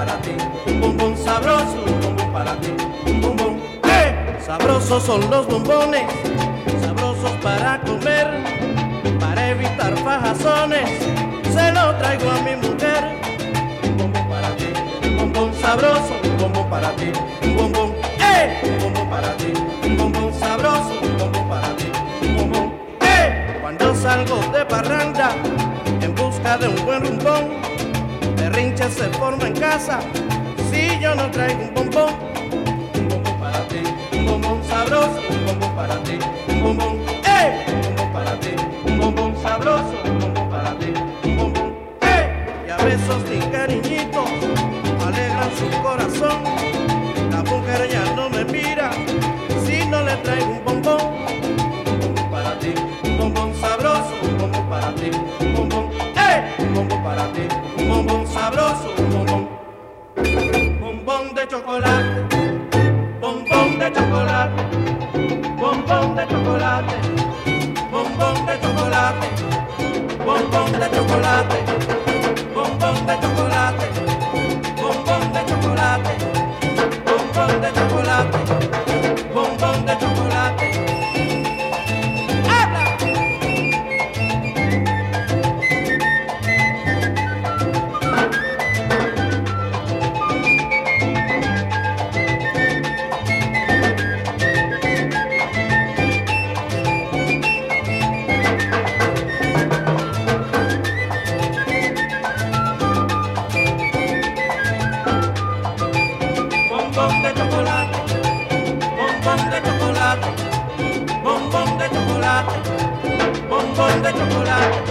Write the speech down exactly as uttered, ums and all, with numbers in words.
para ti, un bombón sabroso, un bombón para ti, un bombón. ¡Eh! Sabrosos son los bombones, sabrosos para comer, para evitar fajazones, se lo traigo a mi mujer. Un bombón para ti, un bombón sabroso, un bombón para ti, un bombón. ¡Eh! Un bombón para ti, un bombón sabroso, un bombón para ti, un bombón. ¡Eh! Cuando salgo de parranda en busca de un buen rumbón, berrinche se forma en casa si yo no traigo un bombón. Un bombón para ti, un bombón sabroso, un bombón para ti, un bombón. ¡Eh! Un bombón para ti, un bombón sabroso, un bombón para ti, un bombón. ¡Eh! Y a besos y cariñitos alegran su corazón. La mujer ya no me mira si no le traigo un bombón. Un bombón para ti, un bombón sabroso, un bombón para ti, un bombón. ¡Eh! Un bombón para ti, un bombón sabroso, un bombón. Bombón de chocolate, bombón de chocolate, bombón de chocolate, bombón de chocolate, bombón de chocolate, bombón de chocolate, bombón de chocolate, bombón de chocolate, bombón de chocolate. ¡Habla! Bombón de chocolate, bombón de chocolate, bombón de chocolate, bombón de chocolate.